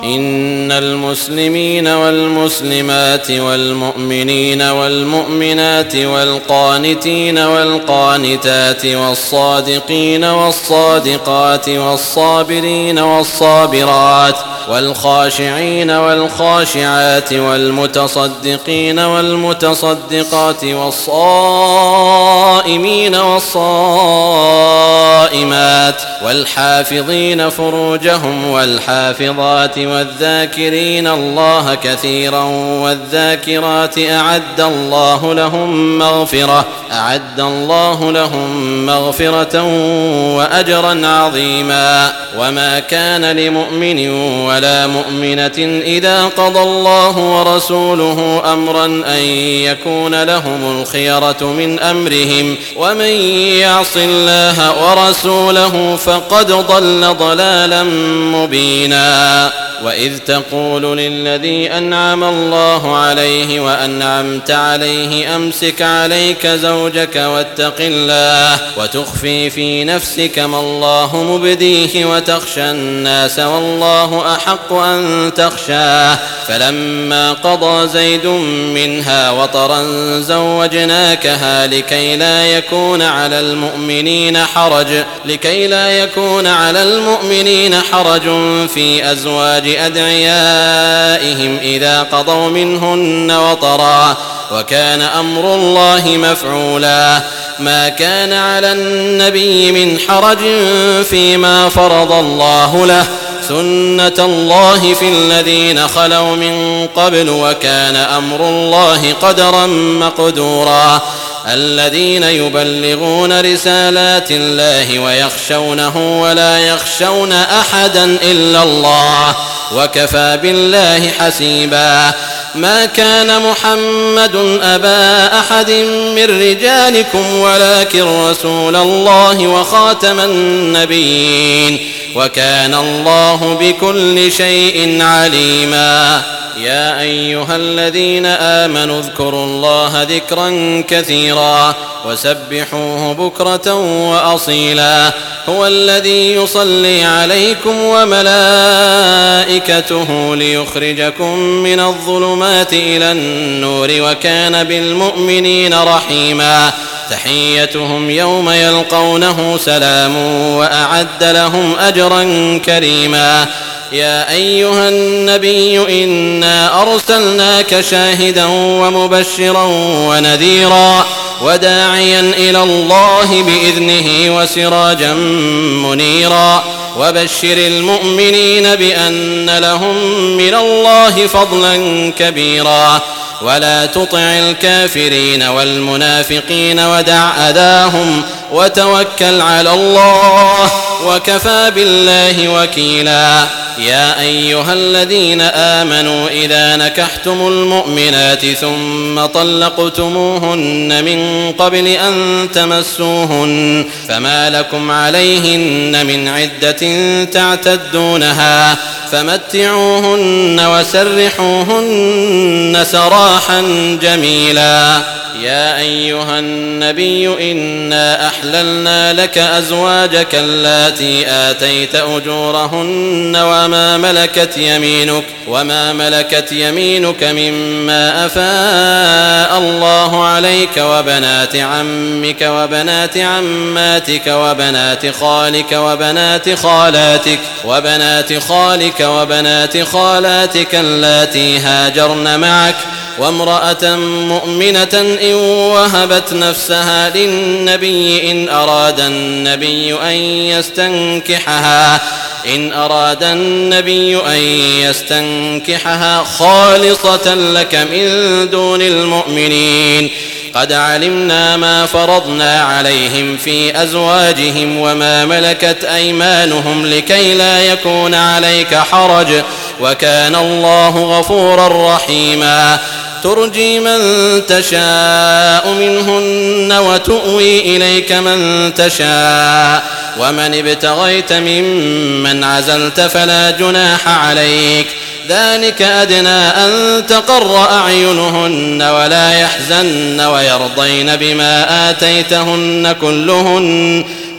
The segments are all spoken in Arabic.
إن المسلمين والمسلمات والمؤمنين والمؤمنات والقانتين والقانتات والصادقين والصادقات والصابرين والصابرات والخاشعين والخاشعات والمتصدقين والمتصدقات والصائمين والصائمات والحافظين فروجهم والحافظات والذاكرين الله كثيرا والذاكرات أعد الله لهم مغفرة وأجرا عظيما. وما كان لمؤمن ولا مؤمنة إذا قضى الله ورسوله أمرا أن يكون لهم الخيرة من أمرهم ومن يعص الله ورسوله فقد ضل ضلالا مبينا. وإذ تقول للذي أنعم الله عليه وأنعمت عليه أمسك عليك زوجك واتق الله وتخفي في نفسك ما الله مبديه وتخشى الناس والله أحق أن تخشاه فلما قضى زيد منها وطرا زوجناكها لكي لا يكون على المؤمنين حرج في أزواج أدعيائهم إذا قضوا منهن وطرا وكان أمر الله مفعولا. ما كان على النبي من حرج فيما فرض الله له سنة الله في الذين خلوا من قبل وكان أمر الله قدرا مقدورا. الذين يبلغون رسالات الله ويخشونه ولا يخشون أحدا إلا الله وكفى بالله حسيبا. ما كان محمد أبا أحد من رجالكم ولكن رسول الله وخاتم النبيين وكان الله بكل شيء عليما. يا أيها الذين آمنوا اذكروا الله ذكرا كثيرا وسبحوه بكرة وأصيلا. هو الذي يصلي عليكم وملائكته ليخرجكم من الظلمات إلى النور وكان بالمؤمنين رحيما. تحيتهم يوم يلقونه سلام وأعد لهم أجرا كريما. يا أيها النبي إنا أرسلناك شاهدا ومبشرا ونذيرا وداعيا إلى الله بإذنه وسراجا منيرا. وبشر المؤمنين بأن لهم من الله فضلا كبيرا. ولا تطع الكافرين والمنافقين ودع أذاهم وتوكل على الله وكفى بالله وكيلا. يا أيها الذين آمنوا إذا نكحتم المؤمنات ثم طلقتموهن من قبل أن تمسوهن فما لكم عليهن من عدة تعتدونها فمتعوهن وسرحوهن سراحا جميلا. يا أيها النبي إنا أحللنا لك أزواجك اللاتي آتيت أجورهن وما ملكت يمينك مما أفاء الله عليك وبنات عمك وبنات عماتك وبنات خالك وبنات خالاتك اللاتي هاجرن معك وامرأة مؤمنة إن وهبت نفسها للنبي إن أراد النبي أن يستنكحها خالصة لك من دون المؤمنين. قد علمنا ما فرضنا عليهم في أزواجهم وما ملكت أيمانهم لكي لا يكون عليك حرج وكان الله غفورا رحيما. ترجي من تشاء منهن وتؤوي إليك من تشاء ومن ابتغيت ممن عزلت فلا جناح عليك. ذلك أدنى أن تقر أعينهن ولا يحزن ويرضين بما آتيتهن كلهن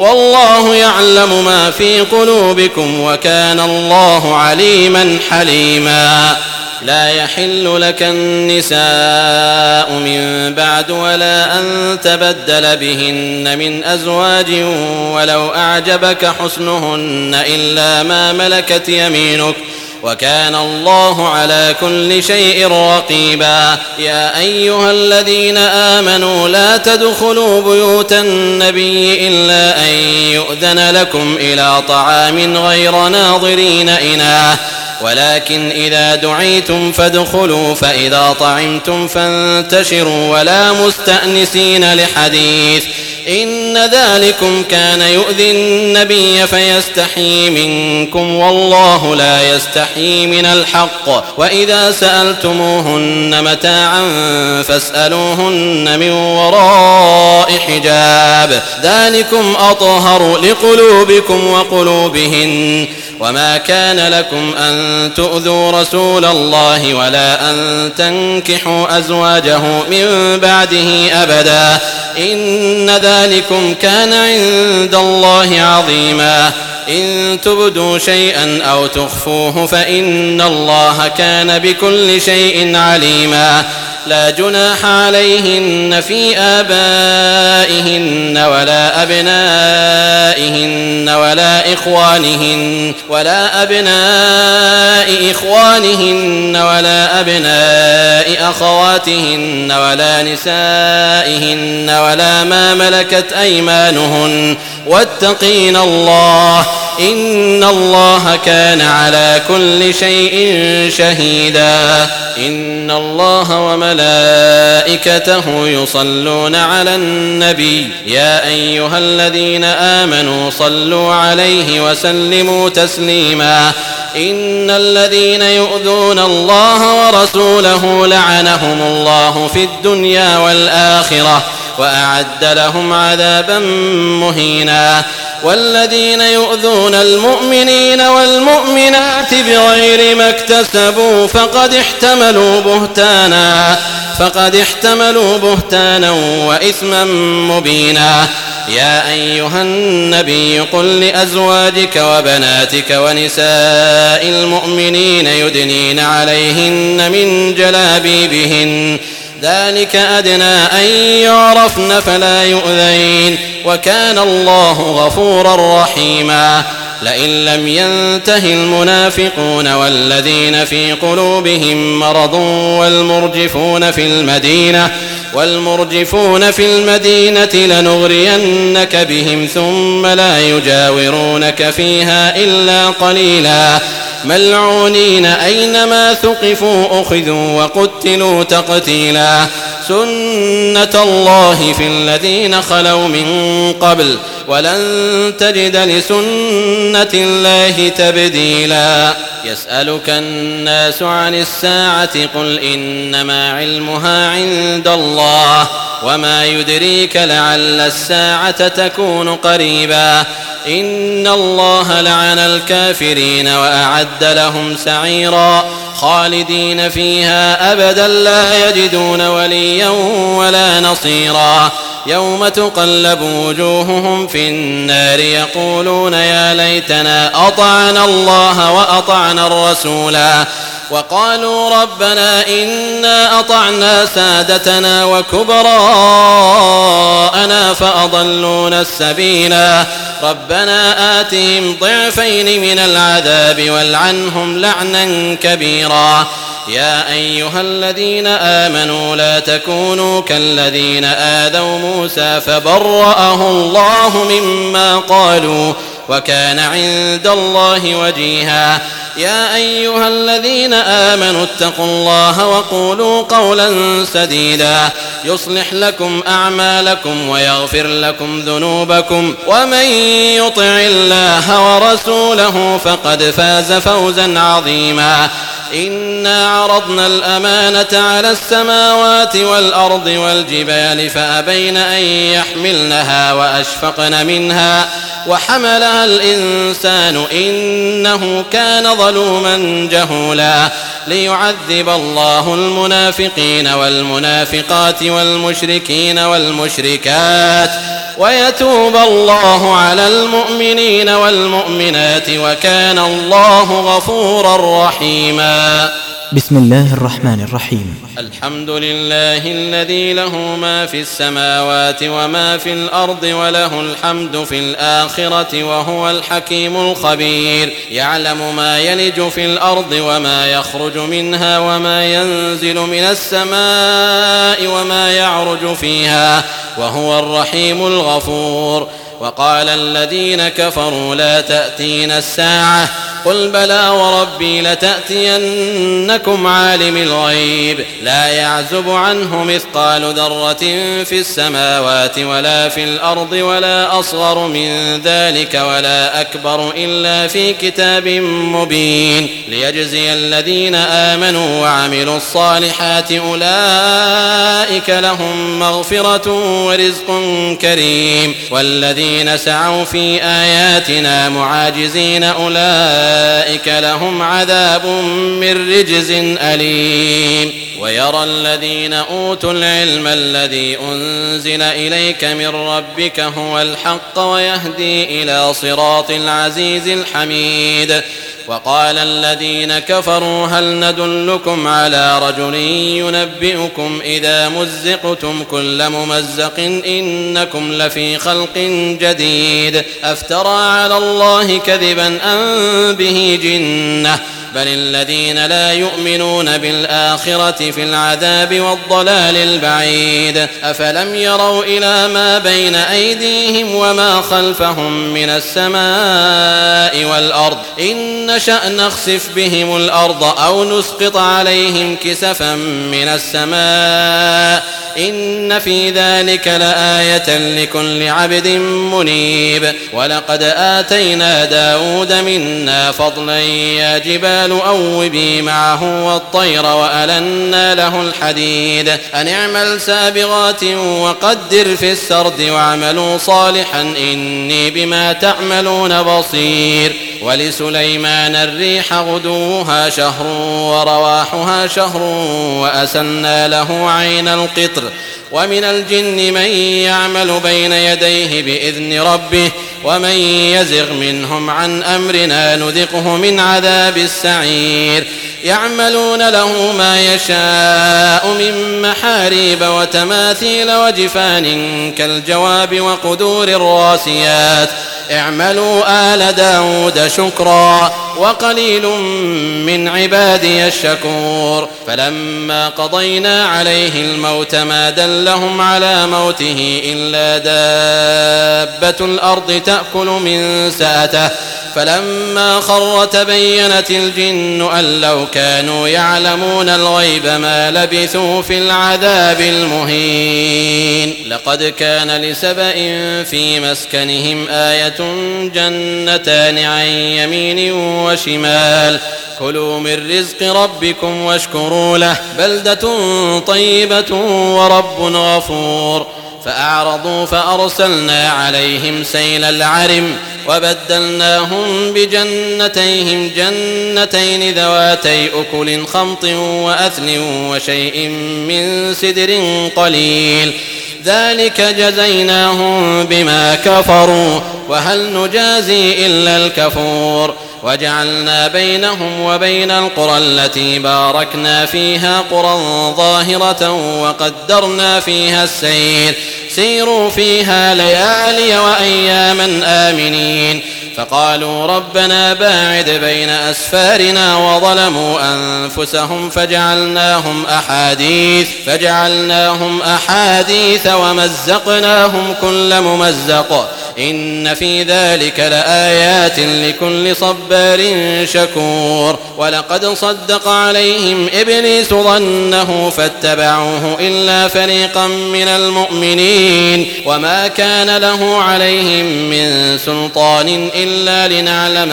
والله يعلم ما في قلوبكم وكان الله عليما حليما. لا يحل لك النساء من بعد ولا أن تبدل بهن من أزواج ولو أعجبك حسنهن إلا ما ملكت يمينك وكان الله على كل شيء رقيبا. يا أيها الذين آمنوا لا تدخلوا بيوت النبي إلا أن يؤذن لكم إلى طعام غير ناظرين إناه ولكن إذا دعيتم فادخلوا فإذا طعمتم فانتشروا ولا مستأنسين لحديث إن ذلكم كان يؤذي النبي فيستحيي منكم والله لا يستحيي من الحق. وإذا سألتموهن متاعا فاسألوهن من وراء حجاب ذلكم أطهر لقلوبكم وقلوبهن. وما كان لكم أن تؤذوا رسول الله ولا أن تنكحوا أزواجه من بعده أبدا إن ذلكم كان عند الله عظيما. إن تبدوا شيئا أو تخفوه فإن الله كان بكل شيء عليما. لا جناح عليهن في آبائهن ولا أبنائهن ولا أبناء إخوانهن ولا أبناء أخواتهن ولا نسائهن ولا ما ملكت أيمانهن واتقين الله إن الله كان على كل شيء شهيدا. إن الله وملائكته يصلون على النبي يا أيها الذين آمنوا صلوا عليه وسلموا تسليما. إن الذين يؤذون الله ورسوله لعنهم الله في الدنيا والآخرة وأعد لهم عذابا مهينا. والذين يؤذون المؤمنين والمؤمنات بغير ما اكتسبوا فقد احتملوا بهتانا وإثما مبينا. يا أيها النبي قل لأزواجك وبناتك ونساء المؤمنين يدنين عليهن من جلابيبهن ذلك أدنى أن يعرفن فلا يؤذين وكان الله غفورا رحيما. لئن لم ينته المنافقون والذين في قلوبهم مرض والمرجفون في المدينة لنغرينك بهم ثم لا يجاورونك فيها إلا قليلا ملعونين أينما ثقفوا أخذوا وقتلوا تقتيلا. سنة الله في الذين خلوا من قبل ولن تجد لسنة الله تبديلا. يسألك الناس عن الساعة قل إنما علمها عند الله وما يدريك لعل الساعة تكون قريبا. إن الله لعن الكافرين وأعد لهم سعيرا خالدين فيها أبدا لا يجدون وليا ولا نصيرا. يوم تقلب وجوههم في النار يقولون يا ليتنا أطعنا الله وأطعنا الرسولا وقالوا ربنا إنا أطعنا سادتنا وكبراءنا فأضلونا السبيلا ربنا آتهم ضعفين من العذاب والعنهم لعنا كبيرا. يا أيها الذين آمنوا لا تكونوا كالذين آذوا موسى فبرأه الله مما قالوا وكان عند الله وجيها. يا أيها الذين آمنوا اتقوا الله وقولوا قولا سديدا يصلح لكم أعمالكم ويغفر لكم ذنوبكم ومن يطع الله ورسوله فقد فاز فوزا عظيما. إنا عرضنا الأمانة على السماوات والأرض والجبال فأبين أن يحملنها وأشفقن منها وحملها الإنسان إنه كان ظلوما جهولا. ليعذب الله المنافقين والمنافقات والمشركين والمشركات ويتوب الله على المؤمنين والمؤمنات وكان الله غفورا رحيما. بسم الله الرحمن الرحيم. الحمد لله الذي له ما في السماوات وما في الأرض وله الحمد في الآخرة وهو الحكيم الخبير. يعلم ما يلج في الأرض وما يخرج منها وما ينزل من السماء وما يعرج فيها وهو الرحيم الغفور. وقال الذين كفروا لا تأتينا الساعة قل بلى وربي لتأتينكم عالم الغيب لا يعزب عنه مثقال ذرة في السماوات ولا في الأرض ولا أصغر من ذلك ولا أكبر إلا في كتاب مبين ليجزي الذين آمنوا وعملوا الصالحات أولئك لهم مغفرة ورزق كريم والذين سعوا في آياتنا معاجزين أولئك لهم عذاب من رجز أليم. ويرى الذين أوتوا العلم الذي أنزل إليك من ربك هو الحق ويهدي إلى صراط العزيز الحميد. وقال الذين كفروا هل ندلكم على رجل ينبئكم إذا مزقتم كل ممزق إنكم لفي خلق جديد أفترى على الله كذبا أم به جنة بل الذين لا يؤمنون بالآخرة في العذاب والضلال البعيد. أفلم يروا إلى ما بين أيديهم وما خلفهم من السماء والأرض إن نشأ نخسف بهم الأرض أو نسقط عليهم كسفا من السماء إن في ذلك لآية لكل عبد منيب. ولقد آتينا داود منا فضلا يا جبال أوبي معه والطير وألنا له الحديد أن اعمل سابغات وقدر في السرد واعملوا صالحا إني بما تعملون بصير. ولسليمان الريح غدوها شهر ورواحها شهر وأسلنا له عين القطر ومن الجن من يعمل بين يديه بإذن ربه ومن يزغ منهم عن أمرنا نذقه من عذاب السعير. يعملون له ما يشاء من محاريب وتماثيل وجفان كالجواب وقدور الراسيات اعملوا آل داود شكرا وقليل من عبادي الشكور. فلما قضينا عليه الموت ما دلهم على موته إلا دابة الأرض تأكل من سأته فلما خر تبينت الجن أن لو كانوا يعلمون الغيب ما لبثوا في العذاب المهين. لقد كان لسبأ في مسكنهم آية جنتان عن يمين وشمال كلوا من رزق ربكم واشكروا له بلدة طيبة ورب غفور. فأعرضوا فأرسلنا عليهم سيل العرم وبدلناهم بجنتيهم جنتين ذواتي أكل خمط وأثل وشيء من سدر قليل ذلك جزيناهم بما كفروا وهل نجازي إلا الكفور. وجعلنا بينهم وبين القرى التي باركنا فيها قرى ظاهرة وقدرنا فيها السير سيروا فيها ليالي وأياما آمنين. فقالوا ربنا باعد بين أسفارنا وظلموا أنفسهم فجعلناهم أحاديث ومزقناهم كل ممزق إن في ذلك لآيات لكل صبار شكور. ولقد صدق عليهم إبليس ظنه فاتبعوه إلا فريقا من المؤمنين وما كان له عليهم من سلطان إلا لنعلم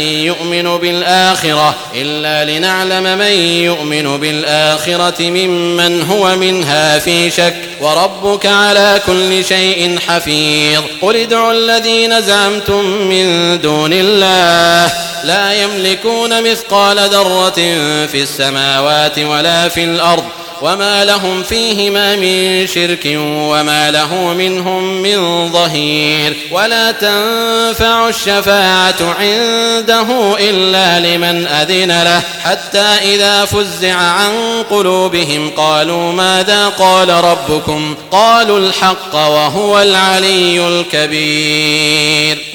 من يؤمن بالآخرة ممن هو منها في شك وربك على كل شيء حفيظ. قل ادعوا الذين زعمتم من دون الله لا يملكون مثقال ذرة في السماوات ولا في الأرض وما لهم فيهما من شرك وما له منهم من ظهير ولا تنفع الشفاعة عنده إلا لمن أذن له حتى إذا فزع عن قلوبهم قالوا ماذا قال ربكم قالوا الحق وهو العلي الكبير.